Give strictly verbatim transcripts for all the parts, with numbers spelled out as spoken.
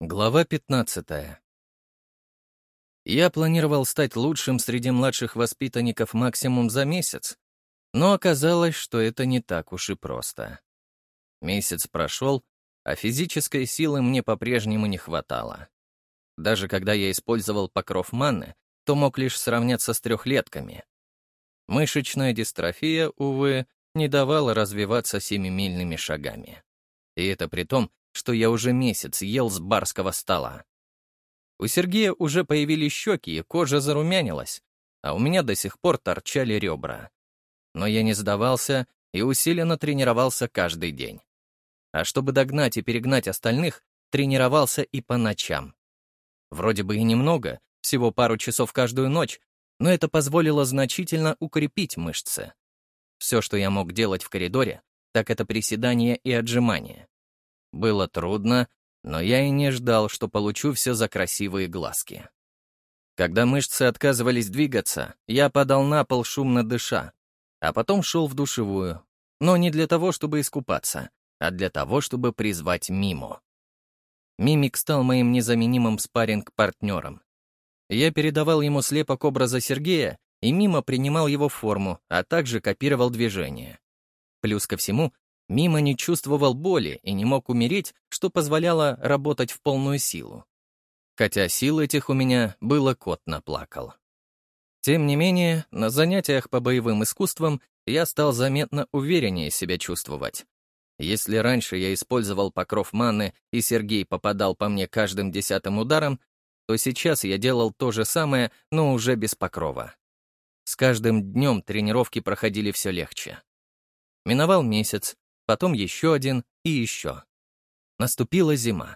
Глава пятнадцатая. Я планировал стать лучшим среди младших воспитанников максимум за месяц, но оказалось, что это не так уж и просто. Месяц прошел, а физической силы мне по-прежнему не хватало. Даже когда я использовал покров манны, то мог лишь сравняться с трехлетками. Мышечная дистрофия, увы, не давала развиваться семимильными шагами. И это при том, что я уже месяц ел с барского стола. У Сергея уже появились щеки, и кожа зарумянилась, а у меня до сих пор торчали ребра. Но я не сдавался и усиленно тренировался каждый день. А чтобы догнать и перегнать остальных, тренировался и по ночам. Вроде бы и немного, всего пару часов каждую ночь, но это позволило значительно укрепить мышцы. Все, что я мог делать в коридоре, так это приседания и отжимания. Было трудно, но я и не ждал, что получу все за красивые глазки. Когда мышцы отказывались двигаться, я падал на пол, шумно дыша, а потом шел в душевую, но не для того, чтобы искупаться, а для того, чтобы призвать Миму. Мимик стал моим незаменимым спарринг-партнером. Я передавал ему слепок образа Сергея, и Мима принимал его форму, а также копировал движения. Плюс ко всему, Мима не чувствовал боли и не мог умереть, что позволяло работать в полную силу. Хотя сил этих у меня было кот наплакал. Тем не менее, на занятиях по боевым искусствам я стал заметно увереннее себя чувствовать. Если раньше я использовал покров манны, и Сергей попадал по мне каждым десятым ударом, то сейчас я делал то же самое, но уже без покрова. С каждым днем тренировки проходили все легче. Миновал месяц, потом еще один и еще. Наступила зима.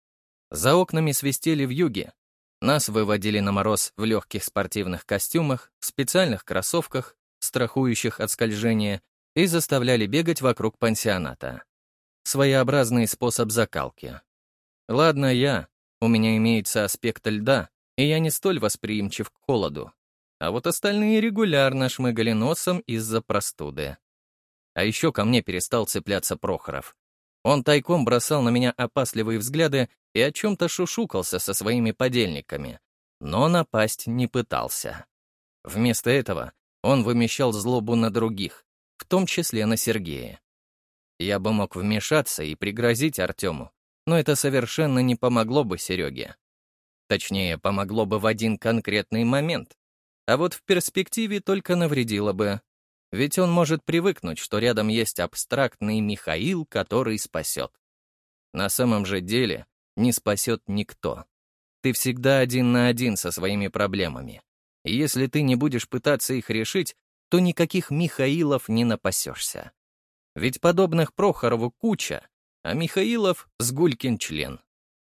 За окнами свистели вьюги. Нас выводили на мороз в легких спортивных костюмах, в специальных кроссовках, страхующих от скольжения, и заставляли бегать вокруг пансионата. Своеобразный способ закалки. Ладно я, у меня имеется аспект льда, и я не столь восприимчив к холоду. А вот остальные регулярно шмыгали носом из-за простуды. А еще ко мне перестал цепляться Прохоров. Он тайком бросал на меня опасливые взгляды и о чем-то шушукался со своими подельниками, но напасть не пытался. Вместо этого он вымещал злобу на других, в том числе на Сергея. Я бы мог вмешаться и пригрозить Артему, но это совершенно не помогло бы Сереге. Точнее, помогло бы в один конкретный момент, а вот в перспективе только навредило бы. Ведь он может привыкнуть, что рядом есть абстрактный Михаил, который спасет. На самом же деле не спасет никто. Ты всегда один на один со своими проблемами. И если ты не будешь пытаться их решить, то никаких Михаилов не напасешься. Ведь подобных Прохорову куча, а Михаилов — сгулькин член.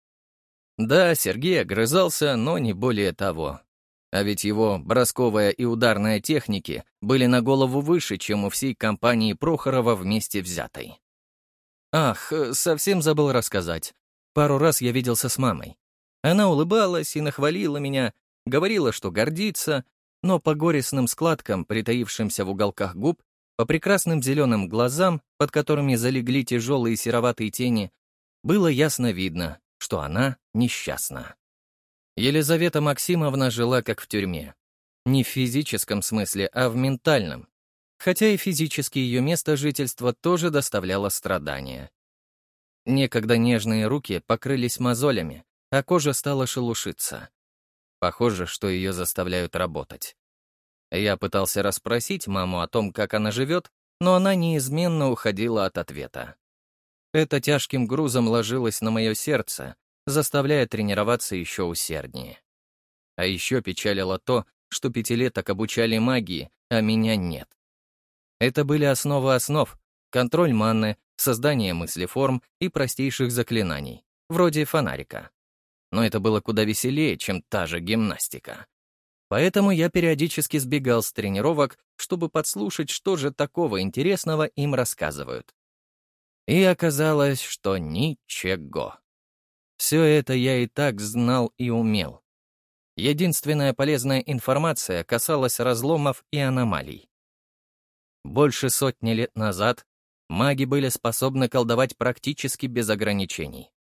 Да, Сергей огрызался, но не более того. А ведь его бросковая и ударная техники были на голову выше, чем у всей компании Прохорова вместе взятой. Ах, совсем забыл рассказать. Пару раз я виделся с мамой. Она улыбалась и нахвалила меня, говорила, что гордится, но по горестным складкам, притаившимся в уголках губ, по прекрасным зеленым глазам, под которыми залегли тяжелые сероватые тени, было ясно видно, что она несчастна. Елизавета Максимовна жила как в тюрьме. Не в физическом смысле, а в ментальном. Хотя и физически ее место жительства тоже доставляло страдания. Некогда нежные руки покрылись мозолями, а кожа стала шелушиться. Похоже, что ее заставляют работать. Я пытался расспросить маму о том, как она живет, но она неизменно уходила от ответа. Это тяжким грузом ложилось на мое сердце, заставляя тренироваться еще усерднее. А еще печалило то, что пятилеток обучали магии, а меня нет. Это были основы основ, контроль манны, создание мыслеформ и простейших заклинаний, вроде фонарика. Но это было куда веселее, чем та же гимнастика. Поэтому я периодически сбегал с тренировок, чтобы подслушать, что же такого интересного им рассказывают. И оказалось, что ничего. Все это я и так знал и умел. Единственная полезная информация касалась разломов и аномалий. Больше сотни лет назад маги были способны колдовать практически без ограничений.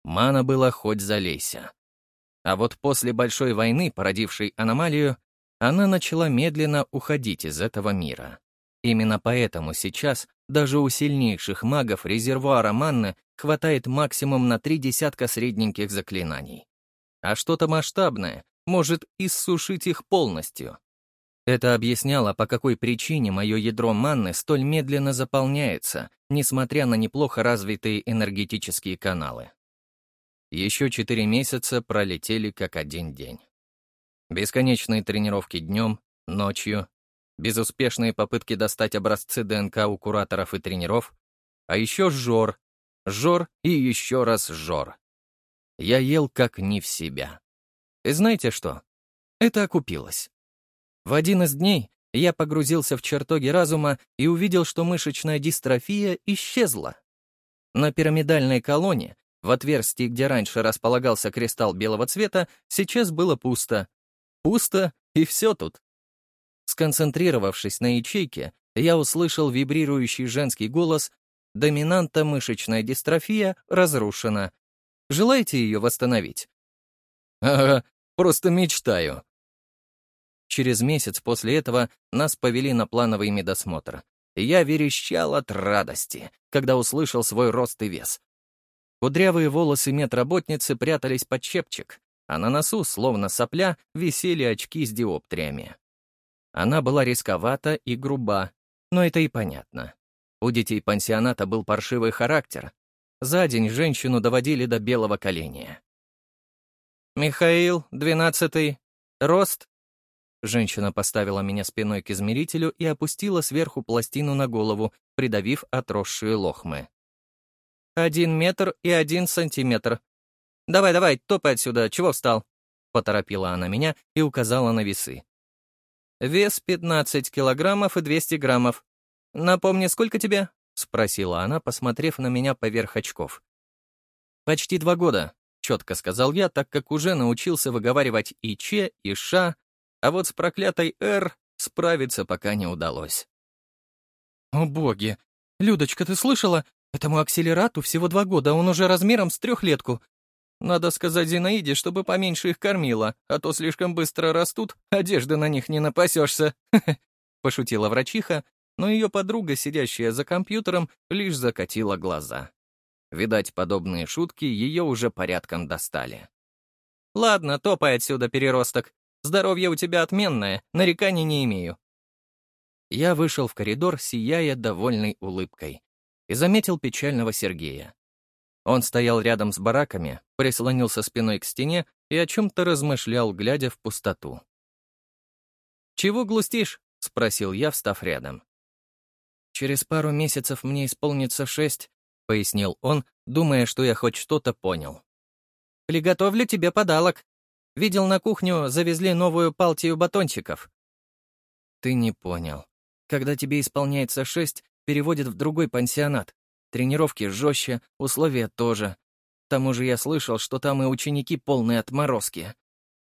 Мана была хоть залейся. А вот после Большой войны, породившей аномалию, она начала медленно уходить из этого мира. Именно поэтому сейчас даже у сильнейших магов резервуара манны хватает максимум на три десятка средненьких заклинаний. А что-то масштабное может иссушить их полностью. Это объясняло, по какой причине мое ядро манны столь медленно заполняется, несмотря на неплохо развитые энергетические каналы. Еще четыре месяца пролетели как один день. Бесконечные тренировки днем, ночью, безуспешные попытки достать образцы ДНК у кураторов и тренеров, а еще жор, жор и еще раз жор. Я ел как не в себя. И знаете что? Это окупилось. В один из дней я погрузился в чертоги разума и увидел, что мышечная дистрофия исчезла. На пирамидальной колонне, в отверстии, где раньше располагался кристалл белого цвета, сейчас было пусто. Пусто, и все тут. Сконцентрировавшись на ячейке, я услышал вибрирующий женский голос: «Доминанта мышечная дистрофия разрушена. Желаете ее восстановить?» «Ага, просто мечтаю». Через месяц после этого нас повели на плановый медосмотр. И я верещал от радости, когда услышал свой рост и вес. Кудрявые волосы медработницы прятались под чепчик, а на носу, словно сопля, висели очки с диоптриями. Она была рисковата и груба, но это и понятно. У детей пансионата был паршивый характер. За день женщину доводили до белого коленя. «Михаил, двенадцатый, рост?» Женщина поставила меня спиной к измерителю и опустила сверху пластину на голову, придавив отросшие лохмы. «Один метр и один сантиметр. Давай-давай, топай отсюда, чего встал?» Поторопила она меня и указала на весы. «Вес пятнадцать килограммов и двести граммов. Напомни, сколько тебе?» — спросила она, посмотрев на меня поверх очков. «Почти два года», — четко сказал я, так как уже научился выговаривать и Ч, и Ш, а вот с проклятой «Р» справиться пока не удалось. «О боги! Людочка, ты слышала? Этому акселерату всего два года, а он уже размером с трехлетку. Надо сказать Зинаиде, чтобы поменьше их кормила, а то слишком быстро растут, одежды на них не напасешься», — пошутила врачиха, но ее подруга, сидящая за компьютером, лишь закатила глаза. Видать, подобные шутки ее уже порядком достали. «Ладно, топай отсюда, переросток. Здоровье у тебя отменное, нареканий не имею». Я вышел в коридор, сияя довольной улыбкой, и заметил печального Сергея. Он стоял рядом с бараками, прислонился спиной к стене и о чем-то размышлял, глядя в пустоту. «Чего грустишь?» — спросил я, встав рядом. «Через пару месяцев мне исполнится шесть», — пояснил он, думая, что я хоть что-то понял. «Приготовлю тебе подарок. Видел, на кухню завезли новую партию батончиков». «Ты не понял. Когда тебе исполняется шесть, переводят в другой пансионат. Тренировки жестче, условия тоже. К тому же я слышал, что там и ученики полные отморозки».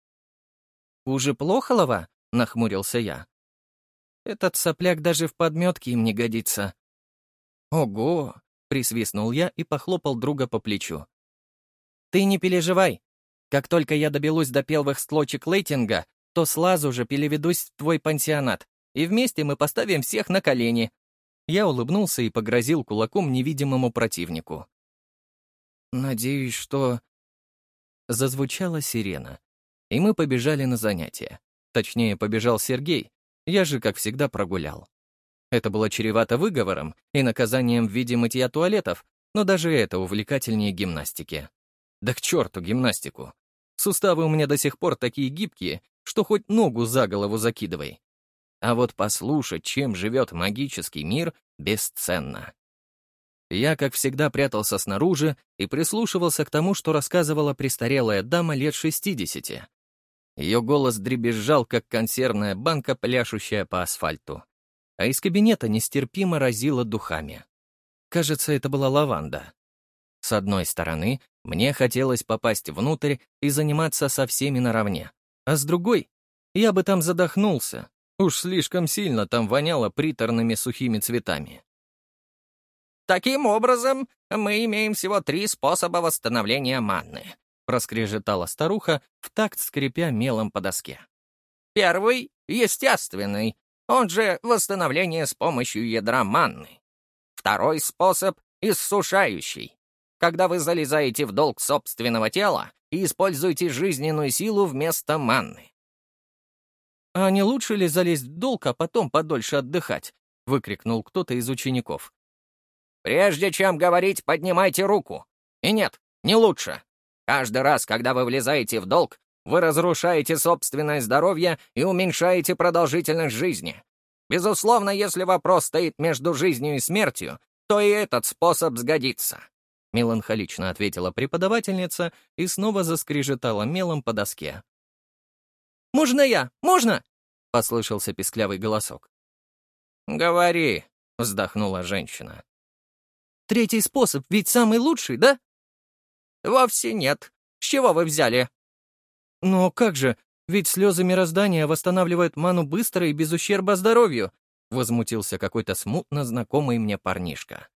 «Хуже Плохолова?» — нахмурился я. «Этот сопляк даже в подметке им не годится». «Ого!» — присвистнул я и похлопал друга по плечу. «Ты не переживай. Как только я доберусь до первых строчек рейтинга, то сразу же переведусь в твой пансионат, и вместе мы поставим всех на колени». Я улыбнулся и погрозил кулаком невидимому противнику. «Надеюсь, что...» Зазвучала сирена, и мы побежали на занятия. Точнее, побежал Сергей, я же, как всегда, прогулял. Это было чревато выговором и наказанием в виде мытья туалетов, но даже это увлекательнее гимнастики. Да к черту гимнастику. Суставы у меня до сих пор такие гибкие, что хоть ногу за голову закидывай. А вот послушать, чем живет магический мир, бесценно. Я, как всегда, прятался снаружи и прислушивался к тому, что рассказывала престарелая дама лет шестидесяти. Ее голос дребезжал, как консервная банка, пляшущая по асфальту. А из кабинета нестерпимо разило духами. Кажется, это была лаванда. С одной стороны, мне хотелось попасть внутрь и заниматься со всеми наравне, а с другой, я бы там задохнулся. Уж слишком сильно там воняло приторными сухими цветами. «Таким образом, мы имеем всего три способа восстановления манны», — проскрежетала старуха, в такт скрипя мелом по доске. «Первый — естественный, он же восстановление с помощью ядра манны. Второй способ — иссушающий, когда вы залезаете в долг собственного тела и используете жизненную силу вместо манны». «А не лучше ли залезть в долг, а потом подольше отдыхать?» — выкрикнул кто-то из учеников. «Прежде чем говорить, поднимайте руку. И нет, не лучше. Каждый раз, когда вы влезаете в долг, вы разрушаете собственное здоровье и уменьшаете продолжительность жизни. Безусловно, если вопрос стоит между жизнью и смертью, то и этот способ сгодится», — меланхолично ответила преподавательница и снова заскрежетала мелом по доске. «Можно я? Можно?» — послышался писклявый голосок. «Говори», — вздохнула женщина. «Третий способ ведь самый лучший, да?» «Вовсе нет. С чего вы взяли?» «Но как же? Ведь слезы мироздания восстанавливают ману быстро и без ущерба здоровью», — возмутился какой-то смутно знакомый мне парнишка.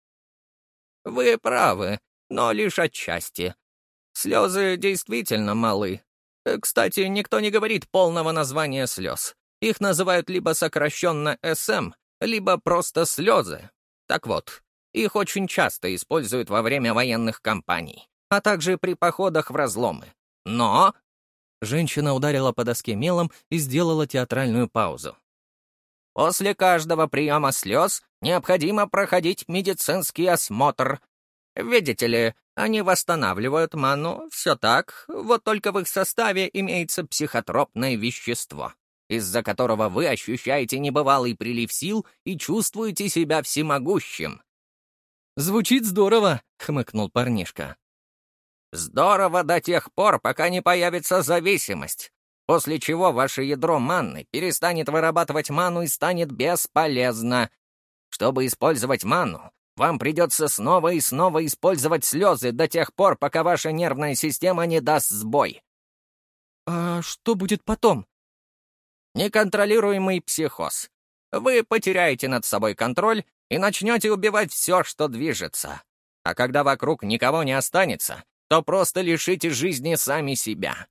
«Вы правы, но лишь отчасти. Слезы действительно малы. Кстати, никто не говорит полного названия слез. Их называют либо сокращенно эс эм, либо просто слезы. Так вот, их очень часто используют во время военных кампаний, а также при походах в разломы. Но...» Женщина ударила по доске мелом и сделала театральную паузу. «После каждого приема слез необходимо проходить медицинский осмотр. Видите ли, они восстанавливают ману, все так, вот только в их составе имеется психотропное вещество, из-за которого вы ощущаете небывалый прилив сил и чувствуете себя всемогущим». «Звучит здорово», — хмыкнул парнишка. «Здорово до тех пор, пока не появится зависимость, после чего ваше ядро манны перестанет вырабатывать ману и станет бесполезно. Чтобы использовать ману, вам придется снова и снова использовать слезы до тех пор, пока ваша нервная система не даст сбой». «А что будет потом?» «Неконтролируемый психоз. Вы потеряете над собой контроль и начнете убивать все, что движется. А когда вокруг никого не останется, то просто лишите жизни сами себя».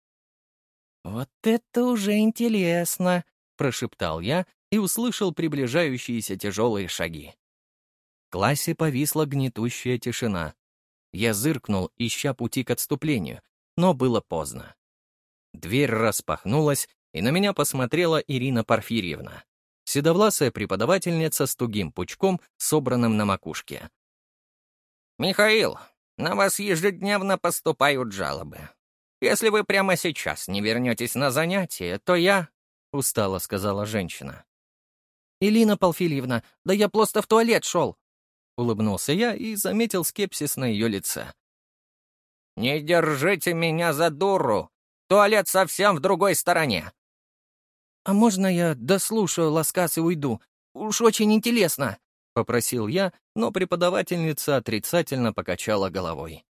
«Вот это уже интересно», — прошептал я и услышал приближающиеся тяжелые шаги. В классе повисла гнетущая тишина. Я зыркнул, ища пути к отступлению, но было поздно. Дверь распахнулась, и на меня посмотрела Ирина Порфирьевна, седовласая преподавательница с тугим пучком, собранным на макушке. «Михаил, на вас ежедневно поступают жалобы. Если вы прямо сейчас не вернетесь на занятие, то я...» — устало сказала женщина. «Ирина Порфирьевна, да я просто в туалет шел!» — улыбнулся я и заметил скепсис на ее лице. «Не держите меня за дуру! Туалет совсем в другой стороне!» «А можно я дослушаю ласкас и уйду? Уж очень интересно!» — попросил я, но преподавательница отрицательно покачала головой.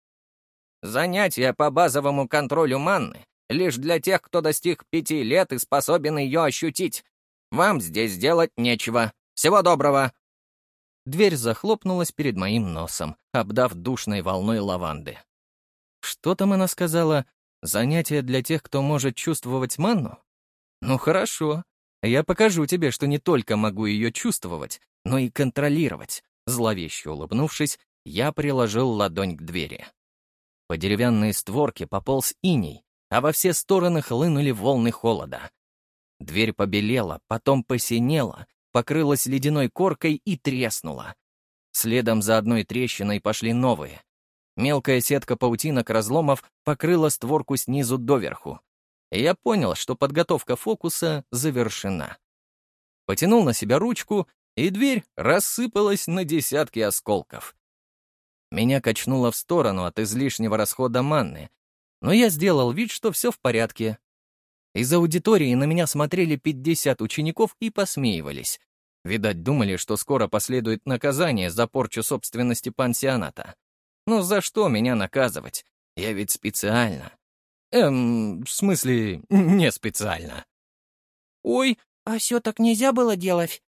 «Занятия по базовому контролю манны лишь для тех, кто достиг пяти лет и способен ее ощутить. Вам здесь делать нечего. Всего доброго!» Дверь захлопнулась перед моим носом, обдав душной волной лаванды. Что там она сказала? Занятия для тех, кто может чувствовать манну? Ну хорошо, я покажу тебе, что не только могу ее чувствовать, но и контролировать. Зловеще улыбнувшись, я приложил ладонь к двери. По деревянной створке пополз иней, а во все стороны хлынули волны холода. Дверь побелела, потом посинела, покрылась ледяной коркой и треснула. Следом за одной трещиной пошли новые. Мелкая сетка паутинок разломов покрыла створку снизу доверху. И я понял, что подготовка фокуса завершена. Потянул на себя ручку, и дверь рассыпалась на десятки осколков. Меня качнуло в сторону от излишнего расхода манны, но я сделал вид, что все в порядке. Из аудитории на меня смотрели пятьдесят учеников и посмеивались. Видать, думали, что скоро последует наказание за порчу собственности пансионата. Ну за что меня наказывать? Я ведь специально. Эм, в смысле, не специально. «Ой, а все так нельзя было делать?»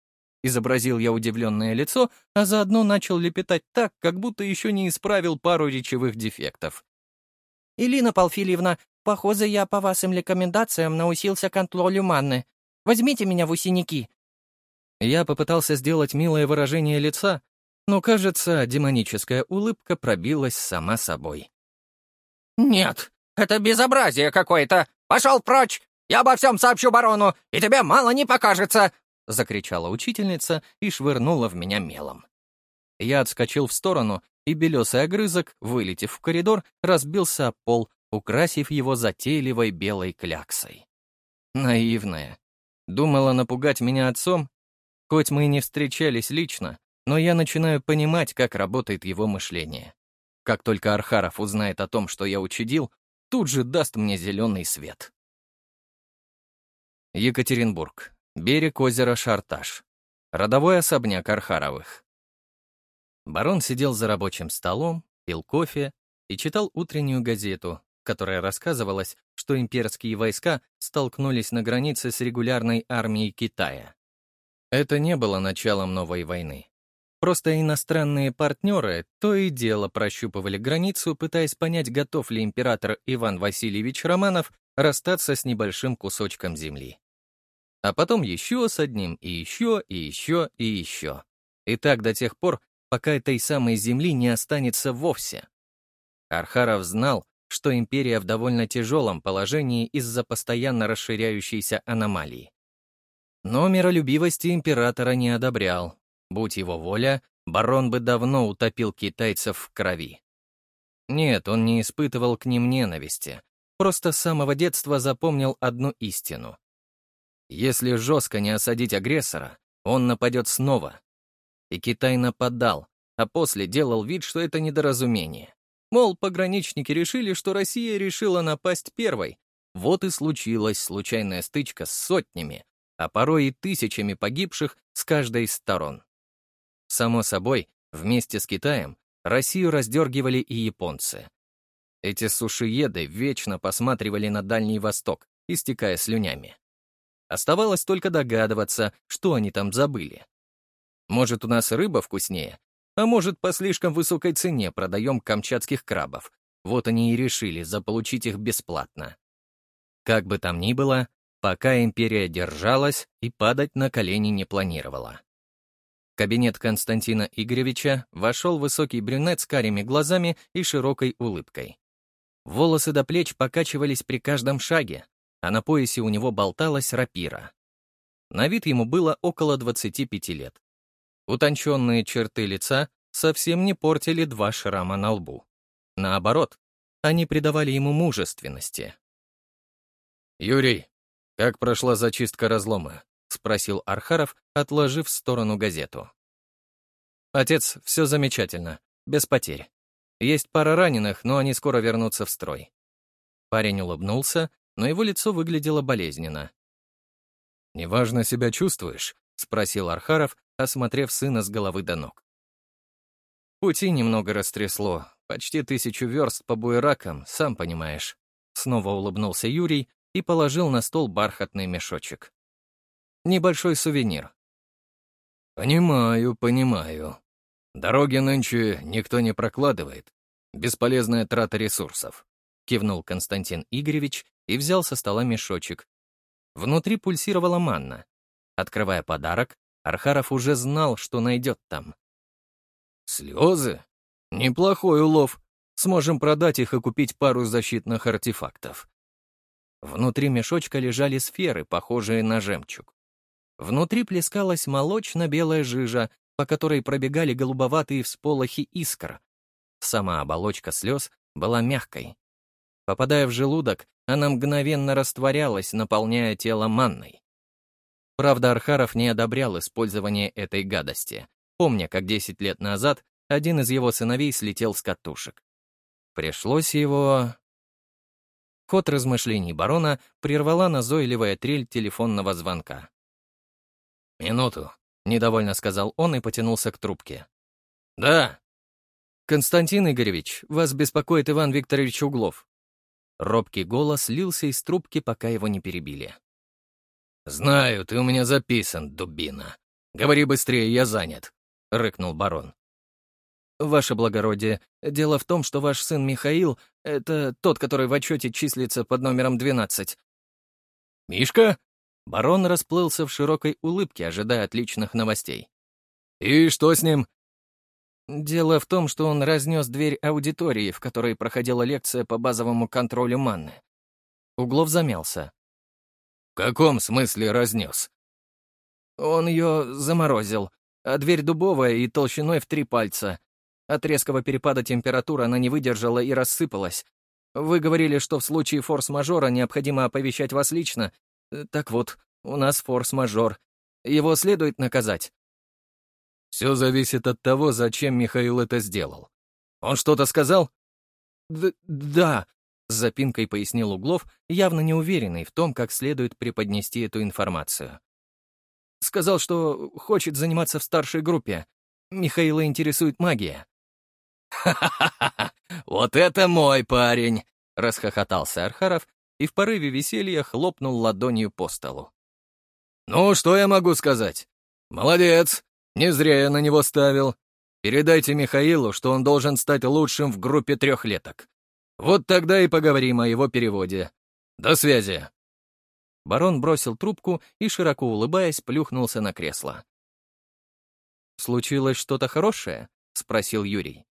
изобразил я удивленное лицо, а заодно начал лепетать так, как будто еще не исправил пару речевых дефектов. «Илина Палфильевна, похоже, я по вашим рекомендациям научился контролю манны. Возьмите меня в ученики». Я попытался сделать милое выражение лица, но, кажется, демоническая улыбка пробилась сама собой. «Нет, это безобразие какое-то! Пошел прочь! Я обо всем сообщу барону, и тебе мало не покажется!» — закричала учительница и швырнула в меня мелом. Я отскочил в сторону, и белесый огрызок, вылетев в коридор, разбился об пол, украсив его затейливой белой кляксой. Наивная. Думала напугать меня отцом? Хоть мы и не встречались лично, но я начинаю понимать, как работает его мышление. Как только Архаров узнает о том, что я учудил, тут же даст мне зеленый свет. Екатеринбург. Берег озера Шарташ. Родовой особняк Архаровых. Барон сидел за рабочим столом, пил кофе и читал утреннюю газету, в которой рассказывалось, что имперские войска столкнулись на границе с регулярной армией Китая. Это не было началом новой войны. Просто иностранные партнеры то и дело прощупывали границу, пытаясь понять, готов ли император Иван Васильевич Романов расстаться с небольшим кусочком земли. А потом еще с одним, и еще, и еще, и еще. И так до тех пор, пока этой самой земли не останется вовсе. Архаров знал, что империя в довольно тяжелом положении из-за постоянно расширяющейся аномалии. Но миролюбивости императора не одобрял. Будь его воля, барон бы давно утопил китайцев в крови. Нет, он не испытывал к ним ненависти, просто с самого детства запомнил одну истину. Если жестко не осадить агрессора, он нападет снова. И Китай нападал, а после делал вид, что это недоразумение. Мол, пограничники решили, что Россия решила напасть первой. Вот и случилась случайная стычка с сотнями, а порой и тысячами погибших с каждой из сторон. Само собой, вместе с Китаем Россию раздергивали и японцы. Эти сушиеды вечно посматривали на Дальний Восток, истекая слюнями. Оставалось только догадываться, что они там забыли. Может, у нас рыба вкуснее, а может, по слишком высокой цене продаем камчатских крабов. Вот они и решили заполучить их бесплатно. Как бы там ни было, пока империя держалась и падать на колени не планировала. В кабинет Константина Игоревича вошел высокий брюнет с карими глазами и широкой улыбкой. Волосы до плеч покачивались при каждом шаге, а на поясе у него болталась рапира. На вид ему было около двадцати пяти лет. Утонченные черты лица совсем не портили два шрама на лбу. Наоборот, они придавали ему мужественности. «Юрий, как прошла зачистка разлома?» — спросил Архаров, отложив в сторону газету. «Отец, все замечательно, без потерь. Есть пара раненых, но они скоро вернутся в строй». Парень улыбнулся, но его лицо выглядело болезненно. «Неважно себя чувствуешь?» — спросил Архаров, осмотрев сына с головы до ног. «Пути немного растрясло, почти тысячу верст по буеракам, сам понимаешь». Снова улыбнулся Юрий и положил на стол бархатный мешочек. Небольшой сувенир. «Понимаю, понимаю. Дороги нынче никто не прокладывает. Бесполезная трата ресурсов», — кивнул Константин Игоревич и взял со стола мешочек. Внутри пульсировала манна. Открывая подарок, Архаров уже знал, что найдет там. «Слезы? Неплохой улов. Сможем продать их и купить пару защитных артефактов». Внутри мешочка лежали сферы, похожие на жемчуг. Внутри плескалась молочно-белая жижа, по которой пробегали голубоватые всполохи искр. Сама оболочка слез была мягкой. Попадая в желудок, она мгновенно растворялась, наполняя тело манной. Правда, Архаров не одобрял использование этой гадости, помня, как десять лет назад один из его сыновей слетел с катушек. Пришлось его... Ход размышлений барона прервала назойливая трель телефонного звонка. «Минуту», — недовольно сказал он и потянулся к трубке. «Да». «Константин Игоревич, вас беспокоит Иван Викторович Углов». Робкий голос лился из трубки, пока его не перебили. «Знаю, ты у меня записан, дубина. Говори быстрее, я занят», — рыкнул барон. «Ваше благородие, дело в том, что ваш сын Михаил — это тот, который в отчете числится под номером двенадцать». «Мишка?» Барон расплылся в широкой улыбке, ожидая отличных новостей. «И что с ним?» Дело в том, что он разнес дверь аудитории, в которой проходила лекция по базовому контролю манны. Углов замялся. «В каком смысле разнес?» Он ее заморозил, а дверь дубовая и толщиной в три пальца. От резкого перепада температуры она не выдержала и рассыпалась. Вы говорили, что в случае форс-мажора необходимо оповещать вас лично. Так вот, у нас форс-мажор. Его следует наказать. Все зависит от того, зачем Михаил это сделал. Он что-то сказал? Д да, с запинкой пояснил Углов, явно неуверенный в том, как следует преподнести эту информацию. Сказал, что хочет заниматься в старшей группе. Михаила интересует магия. «Ха-ха-ха! Вот это мой парень!» — расхохотался Архаров и в порыве веселья хлопнул ладонью по столу. «Ну, что я могу сказать? Молодец! Не зря я на него ставил. Передайте Михаилу, что он должен стать лучшим в группе трехлеток. Вот тогда и поговорим о его переводе. До связи!» Барон бросил трубку и, широко улыбаясь, плюхнулся на кресло. «Случилось что-то хорошее?» — спросил Юрий.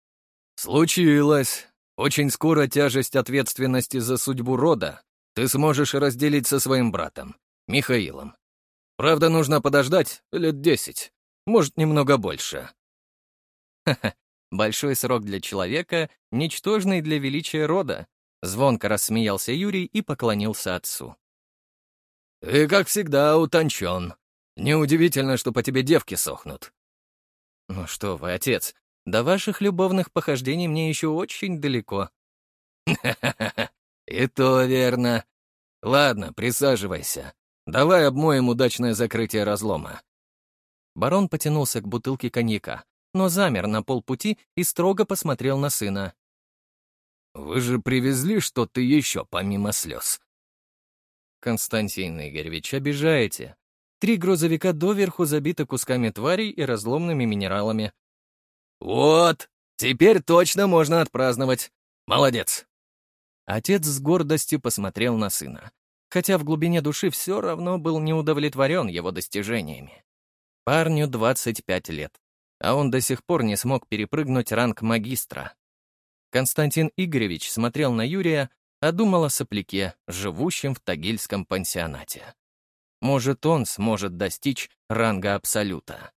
«Случилось. Очень скоро тяжесть ответственности за судьбу рода ты сможешь разделить со своим братом, Михаилом. Правда, нужно подождать лет десять, может, немного больше». «Ха-ха, большой срок для человека, ничтожный для величия рода», — звонко рассмеялся Юрий и поклонился отцу. «Ты, как всегда, утончен. Неудивительно, что по тебе девки сохнут». «Ну что вы, отец, до ваших любовных похождений мне еще очень далеко». «Ха-ха-ха, и то верно. Ладно, присаживайся. Давай обмоем удачное закрытие разлома». Барон потянулся к бутылке коньяка, но замер на полпути и строго посмотрел на сына. «Вы же привезли что-то еще, помимо слез?» «Константин Игоревич, обижаете. Три грузовика доверху забиты кусками тварей и разломными минералами». «Вот, теперь точно можно отпраздновать. Молодец!» Отец с гордостью посмотрел на сына, хотя в глубине души все равно был не удовлетворен его достижениями. Парню двадцать пять лет, а он до сих пор не смог перепрыгнуть ранг магистра. Константин Игоревич смотрел на Юрия, а думал о сопляке, живущем в тагильском пансионате. Может, он сможет достичь ранга абсолюта.